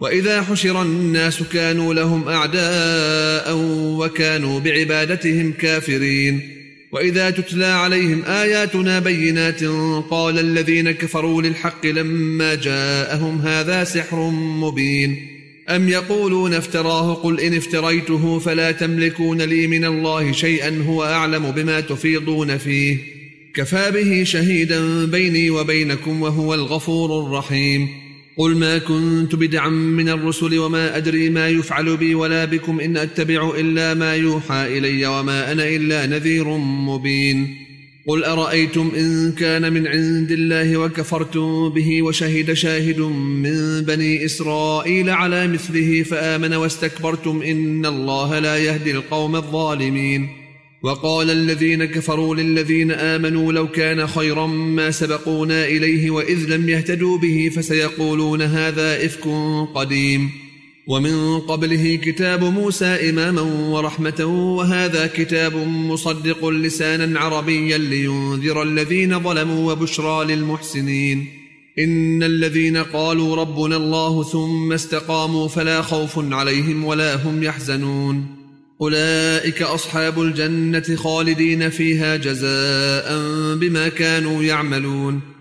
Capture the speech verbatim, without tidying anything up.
وإذا حشر الناس كانوا لهم أعداء وكانوا بعبادتهم كافرين وإذا تتلى عليهم آياتنا بينات قال الذين كفروا للحق لما جاءهم هذا سحر مبين أم يقولون افتراه قل إن افتريته فلا تملكون لي من الله شيئا هو أعلم بما تفيضون فيه كفى به شهيدا بيني وبينكم وهو الغفور الرحيم قل ما كنت بدعا من الرسل وما أدري ما يفعل بي ولا بكم إن أتبع إلا ما يوحى إلي وما أنا إلا نذير مبين قل أرأيتم إن كان من عند الله وكفرتم به وشهد شاهد من بني إسرائيل على مثله فآمن واستكبرتم إن الله لا يهدي القوم الظالمين وقال الذين كفروا للذين آمنوا لو كان خيرا ما سبقونا إليه وإذ لم يهتدوا به فسيقولون هذا إفك قديم ومن قبله كتاب موسى إماما ورحمة وهذا كتاب مصدق لسانا عربيا لينذر الذين ظلموا وبشرى للمحسنين إن الذين قالوا ربنا الله ثم استقاموا فلا خوف عليهم ولا هم يحزنون أولئك أصحاب الجنة خالدين فيها جزاء بما كانوا يعملون